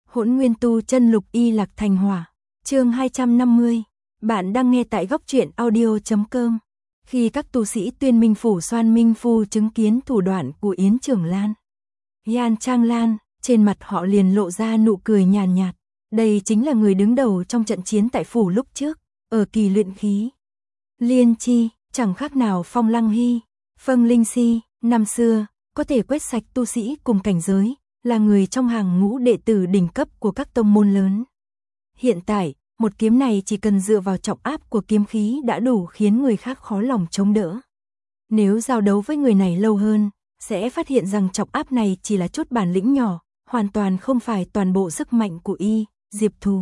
Hỗn Nguyên Tu Chân Lục Y Lạc Thành Hỏa, chương 250. Bạn đang nghe tại góc truyện audio.com. Khi các tu sĩ Tuyên Minh Phủ Xoan Minh Phu chứng kiến thủ đoạn của Yến Trưởng Lan, Yan Trang Lan, trên mặt họ liền lộ ra nụ cười nhàn nhạt. Đây chính là người đứng đầu trong trận chiến tại phủ lúc trước, ở kỳ luyện khí. Liên chi, chẳng khác nào Phong Lăng Hy, Phân Linh Si, năm xưa, có thể quét sạch tu sĩ cùng cảnh giới, là người trong hàng ngũ đệ tử đỉnh cấp của các tông môn lớn. Hiện tại, một kiếm này chỉ cần dựa vào trọng áp của kiếm khí đã đủ khiến người khác khó lòng chống đỡ. Nếu giao đấu với người này lâu hơn, sẽ phát hiện rằng trọng áp này chỉ là chút bản lĩnh nhỏ, hoàn toàn không phải toàn bộ sức mạnh của Diệp Thù.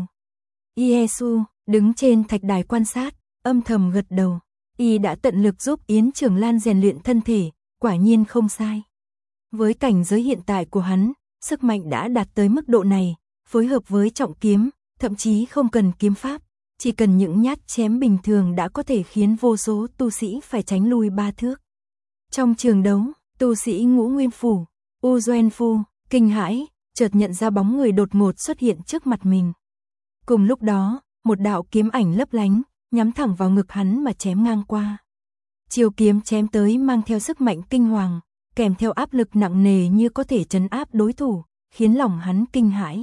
Yesu, đứng trên thạch đài quan sát, âm thầm gật đầu. Đã tận lực giúp Yến Trưởng Lan rèn luyện thân thể, quả nhiên không sai. Với cảnh giới hiện tại của hắn, sức mạnh đã đạt tới mức độ này, phối hợp với trọng kiếm, thậm chí không cần kiếm pháp, chỉ cần những nhát chém bình thường đã có thể khiến vô số tu sĩ phải tránh lui 3 thước. Trong trường đấu, tu sĩ Ngũ Nguyên Phủ, U Doen Phu, kinh hãi, chợt nhận ra bóng người đột ngột xuất hiện trước mặt mình. Cùng lúc đó, một đạo kiếm ảnh lấp lánh, nhắm thẳng vào ngực hắn mà chém ngang qua. Chiều kiếm chém tới mang theo sức mạnh kinh hoàng, kèm theo áp lực nặng nề như có thể trấn áp đối thủ, khiến lòng hắn kinh hãi.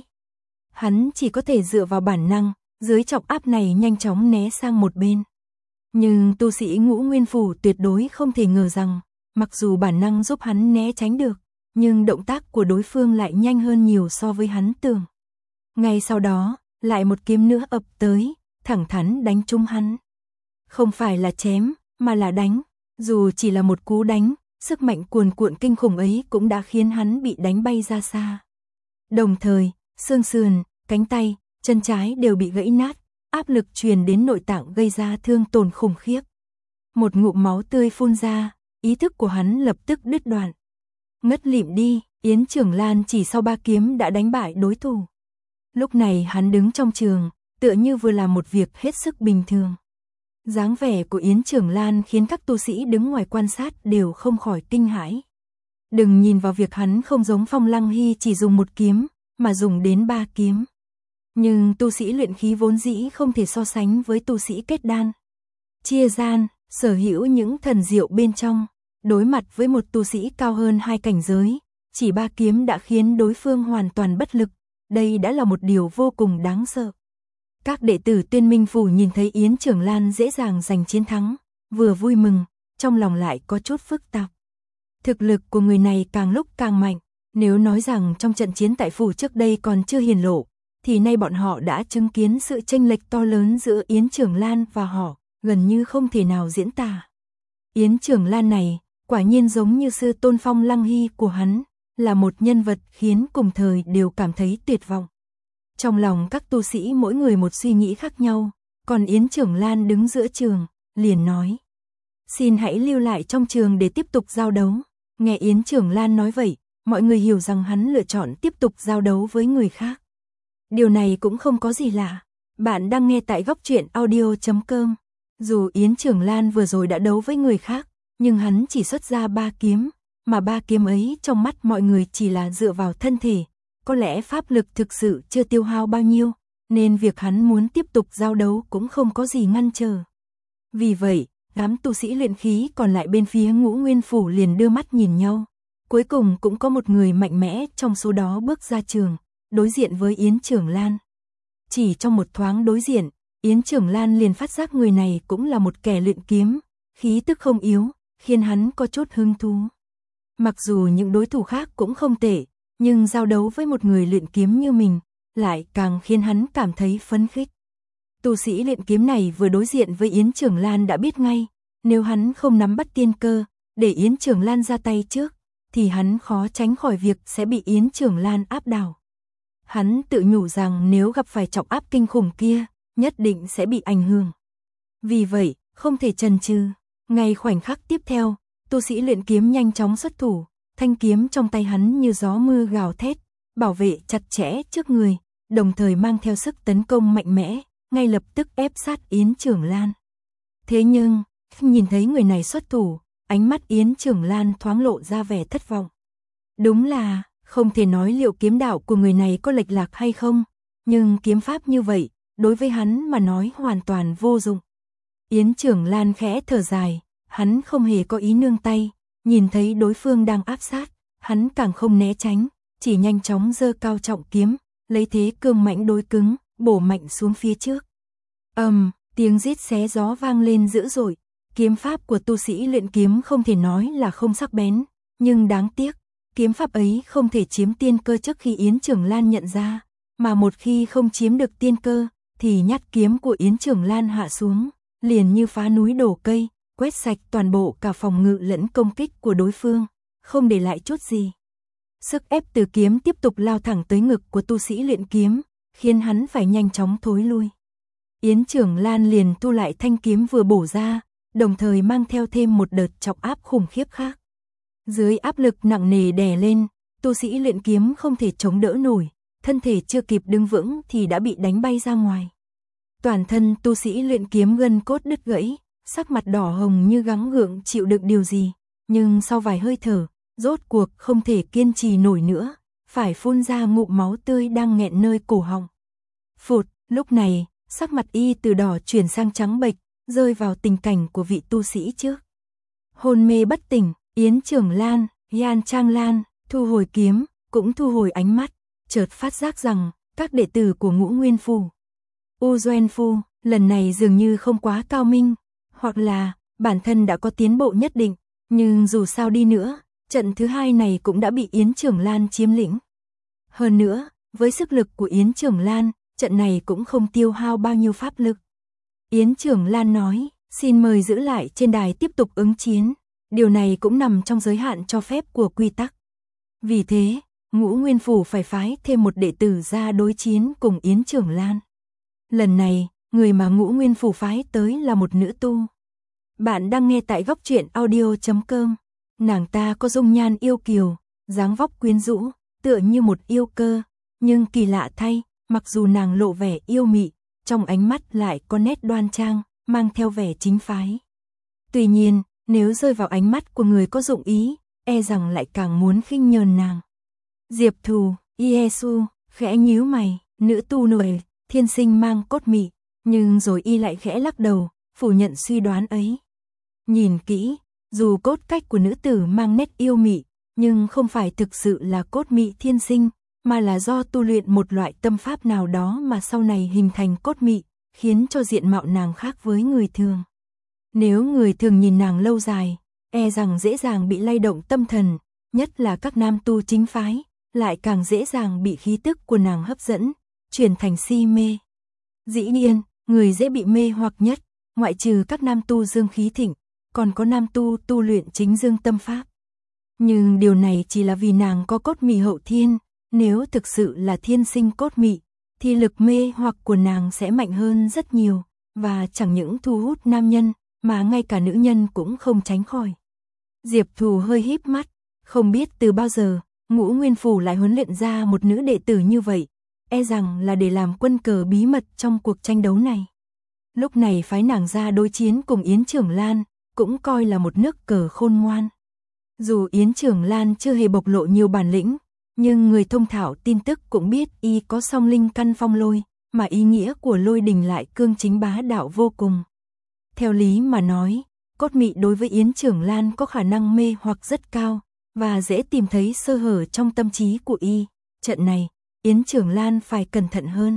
Hắn chỉ có thể dựa vào bản năng, dưới trọng áp này nhanh chóng né sang một bên. Nhưng tu sĩ Ngũ Nguyên Phủ tuyệt đối không thể ngờ rằng, mặc dù bản năng giúp hắn né tránh được, nhưng động tác của đối phương lại nhanh hơn nhiều so với hắn tưởng. Ngay sau đó, lại một kiếm nữa ập tới, thẳng thắn đánh trúng hắn. Không phải là chém, mà là đánh, dù chỉ là một cú đánh, sức mạnh cuồn cuộn kinh khủng ấy cũng đã khiến hắn bị đánh bay ra xa. Đồng thời, xương sườn, cánh tay, chân trái đều bị gãy nát, áp lực truyền đến nội tạng gây ra thương tổn khủng khiếp. Một ngụm máu tươi phun ra, ý thức của hắn lập tức đứt đoạn. Ngất lịm đi, Yến Trưởng Lan chỉ sau 3 kiếm đã đánh bại đối thủ. Lúc này hắn đứng trong trường, tựa như vừa làm một việc hết sức bình thường. Dáng vẻ của Yến Trưởng Lan khiến các tu sĩ đứng ngoài quan sát đều không khỏi kinh hãi. Đừng nhìn vào việc hắn không giống Phong Lăng Hy chỉ dùng 1 kiếm, mà dùng đến 3 kiếm. Nhưng tu sĩ luyện khí vốn dĩ không thể so sánh với tu sĩ kết đan. Chia gian, sở hữu những thần diệu bên trong, đối mặt với một tu sĩ cao hơn 2 cảnh giới, chỉ 3 kiếm đã khiến đối phương hoàn toàn bất lực, đây đã là một điều vô cùng đáng sợ. Các đệ tử Tuyên Minh Phủ nhìn thấy Yến Trưởng Lan dễ dàng giành chiến thắng, vừa vui mừng, trong lòng lại có chút phức tạp. Thực lực của người này càng lúc càng mạnh, nếu nói rằng trong trận chiến tại phủ trước đây còn chưa hiển lộ, thì nay bọn họ đã chứng kiến sự chênh lệch to lớn giữa Yến Trưởng Lan và họ, gần như không thể nào diễn tả. Yến Trưởng Lan này, quả nhiên giống như sư tôn Phong Lăng Hy của hắn, là một nhân vật khiến cùng thời đều cảm thấy tuyệt vọng. Trong lòng các tu sĩ mỗi người một suy nghĩ khác nhau, còn Yến Trưởng Lan đứng giữa trường, liền nói: "Xin hãy lưu lại trong trường để tiếp tục giao đấu." Nghe Yến Trưởng Lan nói vậy, mọi người hiểu rằng hắn lựa chọn tiếp tục giao đấu với người khác. Điều này cũng không có gì lạ. Bạn đang nghe tại góc truyện audio.com. Dù Yến Trưởng Lan vừa rồi đã đấu với người khác, nhưng hắn chỉ xuất ra 3 kiếm, mà 3 kiếm ấy trong mắt mọi người chỉ là dựa vào thân thể. Có lẽ pháp lực thực sự chưa tiêu hao bao nhiêu, nên việc hắn muốn tiếp tục giao đấu cũng không có gì ngăn trở. Vì vậy, đám tu sĩ luyện khí còn lại bên phía Ngũ Nguyên Phủ liền đưa mắt nhìn nhau. Cuối cùng cũng có một người mạnh mẽ trong số đó bước ra trường, đối diện với Yến Trưởng Lan. Chỉ trong một thoáng đối diện, Yến Trưởng Lan liền phát giác người này cũng là một kẻ luyện kiếm, khí tức không yếu, khiến hắn có chút hứng thú. Mặc dù những đối thủ khác cũng không tệ, nhưng giao đấu với một người luyện kiếm như mình, lại càng khiến hắn cảm thấy phấn khích. Tu sĩ luyện kiếm này vừa đối diện với Yến Trưởng Lan đã biết ngay, nếu hắn không nắm bắt tiên cơ, để Yến Trưởng Lan ra tay trước, thì hắn khó tránh khỏi việc sẽ bị Yến Trưởng Lan áp đảo. Hắn tự nhủ rằng nếu gặp phải trọng áp kinh khủng kia, nhất định sẽ bị ảnh hưởng. Vì vậy, không thể chần chừ. Ngay khoảnh khắc tiếp theo, tu sĩ luyện kiếm nhanh chóng xuất thủ, thanh kiếm trong tay hắn như gió mưa gào thét, bảo vệ chặt chẽ trước người, đồng thời mang theo sức tấn công mạnh mẽ, ngay lập tức ép sát Yến Trưởng Lan. Thế nhưng, nhìn thấy người này xuất thủ, ánh mắt Yến Trưởng Lan thoáng lộ ra vẻ thất vọng. Đúng là Không thể nói liệu kiếm đạo của người này có lệch lạc hay không, nhưng kiếm pháp như vậy, đối với hắn mà nói hoàn toàn vô dụng. Yến Trưởng Lan khẽ thở dài, hắn không hề có ý nương tay, nhìn thấy đối phương đang áp sát, hắn càng không né tránh, chỉ nhanh chóng giơ cao trọng kiếm, lấy thế cương mãnh đối cứng, bổ mạnh xuống phía trước. Tiếng rít xé gió vang lên dữ dội, kiếm pháp của tu sĩ luyện kiếm không thể nói là không sắc bén, nhưng đáng tiếc, kiếm pháp ấy không thể chiếm tiên cơ trước khi Yến Trưởng Lan nhận ra, mà một khi không chiếm được tiên cơ, thì nhát kiếm của Yến Trưởng Lan hạ xuống, liền như phá núi đổ cây, quét sạch toàn bộ cả phòng ngự lẫn công kích của đối phương, không để lại chút gì. Sức ép từ kiếm tiếp tục lao thẳng tới ngực của tu sĩ luyện kiếm, khiến hắn phải nhanh chóng thối lui. Yến Trưởng Lan liền thu lại thanh kiếm vừa bổ ra, đồng thời mang theo thêm một đợt trọng áp khủng khiếp khác. Dưới áp lực nặng nề đè lên, tu sĩ luyện kiếm không thể chống đỡ nổi, thân thể chưa kịp đứng vững thì đã bị đánh bay ra ngoài. Toàn thân tu sĩ luyện kiếm gân cốt đứt gãy, sắc mặt đỏ hồng như gắng gượng chịu đựng điều gì, nhưng sau vài hơi thở, rốt cuộc không thể kiên trì nổi nữa, phải phun ra ngụm máu tươi đang nghẹn nơi cổ họng. Phụt, lúc này, sắc mặt y từ đỏ chuyển sang trắng bệch, rơi vào tình cảnh của vị tu sĩ trước. Hôn mê bất tỉnh, Yến Trưởng Lan, Yan Trang Lan, thu hồi kiếm, cũng thu hồi ánh mắt, chợt phát giác rằng, các đệ tử của Ngũ Nguyên Phủ, U Doen Phu, lần này dường như không quá cao minh, hoặc là, bản thân đã có tiến bộ nhất định, nhưng dù sao đi nữa, trận thứ hai này cũng đã bị Yến Trưởng Lan chiếm lĩnh. Hơn nữa, với sức lực của Yến Trưởng Lan, trận này cũng không tiêu hao bao nhiêu pháp lực. Yến Trưởng Lan nói, xin mời giữ lại trên đài tiếp tục ứng chiến, điều này cũng nằm trong giới hạn cho phép của quy tắc. Vì thế, Ngũ Nguyên Phủ phải phái thêm một đệ tử ra đối chiến cùng Yến Trưởng Lan. Lần này, người mà Ngũ Nguyên Phủ phái tới là một nữ tu. Bạn đang nghe tại góc truyện audio.com. Nàng ta có dung nhan yêu kiều, dáng vóc quyến rũ, tựa như một yêu cơ, nhưng kỳ lạ thay, mặc dù nàng lộ vẻ yêu mị, trong ánh mắt lại có nét đoan trang, mang theo vẻ chính phái. Tuy nhiên, nếu rơi vào ánh mắt của người có dụng ý, e rằng lại càng muốn khinh nhờn nàng. Diệp Thù, Yesu, khẽ nhíu mày, nữ tu nổi, thiên sinh mang cốt mị, nhưng rồi y lại khẽ lắc đầu, phủ nhận suy đoán ấy. Nhìn kỹ, dù cốt cách của nữ tử mang nét yêu mị, nhưng không phải thực sự là cốt mị thiên sinh, mà là do tu luyện một loại tâm pháp nào đó mà sau này hình thành cốt mị, khiến cho diện mạo nàng khác với người thường. Nếu người thường nhìn nàng lâu dài, e rằng dễ dàng bị lay động tâm thần, nhất là các nam tu chính phái, lại càng dễ dàng bị khí tức của nàng hấp dẫn, chuyển thành si mê. Dĩ nhiên, người dễ bị mê hoặc nhất, ngoại trừ các nam tu dương khí thịnh, còn có nam tu tu luyện chính dương tâm pháp. Nhưng điều này chỉ là vì nàng có cốt mị hậu thiên, nếu thực sự là thiên sinh cốt mị, thì lực mê hoặc của nàng sẽ mạnh hơn rất nhiều, và chẳng những thu hút nam nhân, mà ngay cả nữ nhân cũng không tránh khỏi. Diệp Thù hơi híp mắt, không biết từ bao giờ, Ngũ Nguyên Phủ lại huấn luyện ra một nữ đệ tử như vậy, e rằng là để làm quân cờ bí mật trong cuộc tranh đấu này. Lúc này phái nàng ra đối chiến cùng Yến Trưởng Lan, cũng coi là một nước cờ khôn ngoan. Dù Yến Trưởng Lan chưa hề bộc lộ nhiều bản lĩnh, nhưng người thông thạo tin tức cũng biết y có song linh căn phong lôi, mà ý nghĩa của lôi đình lại cương chính bá đạo vô cùng. Theo lý mà nói, cốt mị đối với Yến Trưởng Lan có khả năng mê hoặc rất cao, và dễ tìm thấy sơ hở trong tâm trí của y. Trận này, Yến Trưởng Lan phải cẩn thận hơn.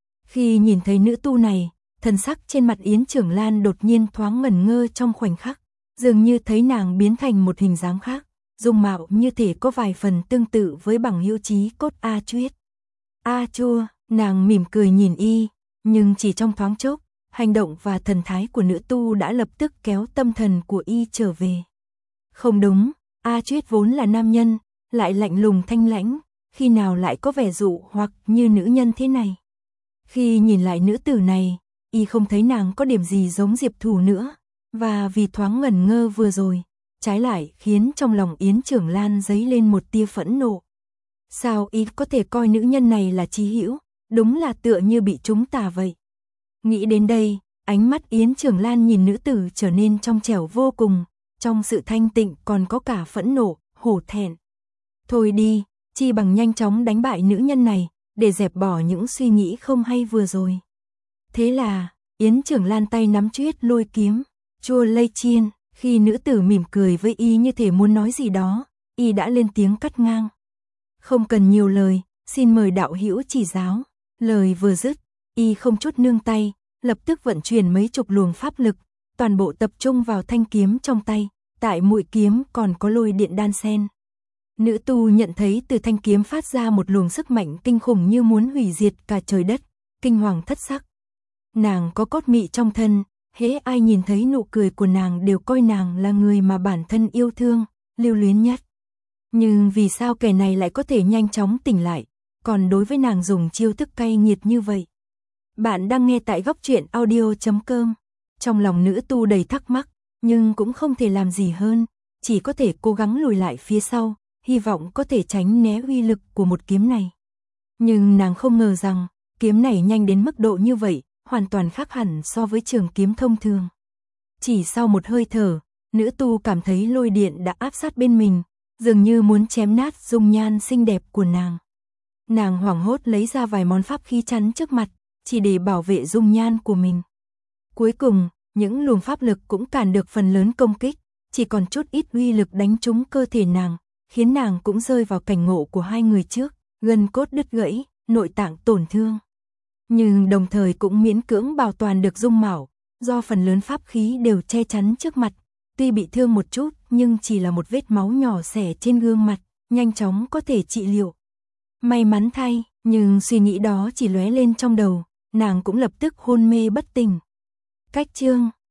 Khi nhìn thấy nữ tu này, thần sắc trên mặt Yến Trưởng Lan đột nhiên thoáng ngẩn ngơ trong khoảnh khắc, dường như thấy nàng biến thành một hình dáng khác, dung mạo như thể có vài phần tương tự với bằng hữu chí cốt A Chuyết. A Chua, nàng mỉm cười nhìn y, nhưng chỉ trong thoáng chốc, hành động và thần thái của nữ tu đã lập tức kéo tâm thần của y trở về. Không đúng, A Chuyết vốn là nam nhân, lại lạnh lùng thanh lãnh, khi nào lại có vẻ dụ hoặc như nữ nhân thế này. Khi nhìn lại nữ tử này, y không thấy nàng có điểm gì giống Diệp Thù nữa, và vì thoáng ngẩn ngơ vừa rồi, trái lại khiến trong lòng Yến Trưởng Lan dấy lên một tia phẫn nộ. Sao y có thể coi nữ nhân này là chí hữu, đúng là tựa như bị trúng tà vậy. Nghĩ đến đây, ánh mắt Yến Trưởng Lan nhìn nữ tử trở nên trong trẻo vô cùng, trong sự thanh tịnh còn có cả phẫn nộ, hổ thẹn. Thôi đi, chi bằng nhanh chóng đánh bại nữ nhân này, để dẹp bỏ những suy nghĩ không hay vừa rồi. Thế là, Yến Trưởng Lan tay nắm chuyết lôi kiếm, chua lây chiên, khi nữ tử mỉm cười với y như thể muốn nói gì đó, y đã lên tiếng cắt ngang. Không cần nhiều lời, xin mời đạo hữu chỉ giáo. Lời vừa dứt, y không chút nương tay, lập tức vận chuyển mấy chục luồng pháp lực, toàn bộ tập trung vào thanh kiếm trong tay, tại mũi kiếm còn có lôi điện đan xen. Nữ tu nhận thấy từ thanh kiếm phát ra một luồng sức mạnh kinh khủng như muốn hủy diệt cả trời đất, kinh hoàng thất sắc. Nàng có cốt mị trong thân, hễ ai nhìn thấy nụ cười của nàng đều coi nàng là người mà bản thân yêu thương, lưu luyến nhất. Nhưng vì sao kẻ này lại có thể nhanh chóng tỉnh lại, còn đối với nàng dùng chiêu thức cay nghiệt như vậy? Bạn đang nghe tại góc truyện audio.com. Trong lòng nữ tu đầy thắc mắc, nhưng cũng không thể làm gì hơn, chỉ có thể cố gắng lùi lại phía sau, hy vọng có thể tránh né uy lực của một kiếm này. Nhưng nàng không ngờ rằng, kiếm này nhanh đến mức độ như vậy, hoàn toàn khác hẳn so với trường kiếm thông thường. Chỉ sau một hơi thở, nữ tu cảm thấy lôi điện đã áp sát bên mình, dường như muốn chém nát dung nhan xinh đẹp của nàng. Nàng hoảng hốt lấy ra vài món pháp khí chắn trước mặt, chỉ để bảo vệ dung nhan của mình. Cuối cùng, những luồng pháp lực cũng cản được phần lớn công kích, chỉ còn chút ít uy lực đánh trúng cơ thể nàng, khiến nàng cũng rơi vào cảnh ngộ của hai người trước, gân cốt đứt gãy, nội tạng tổn thương. Nhưng đồng thời cũng miễn cưỡng bảo toàn được dung mạo, do phần lớn pháp khí đều che chắn trước mặt, tuy bị thương một chút nhưng chỉ là một vết máu nhỏ xẻ trên gương mặt, nhanh chóng có thể trị liệu. May mắn thay, nhưng suy nghĩ đó chỉ lóe lên trong đầu, nàng cũng lập tức hôn mê bất tỉnh. Cách chương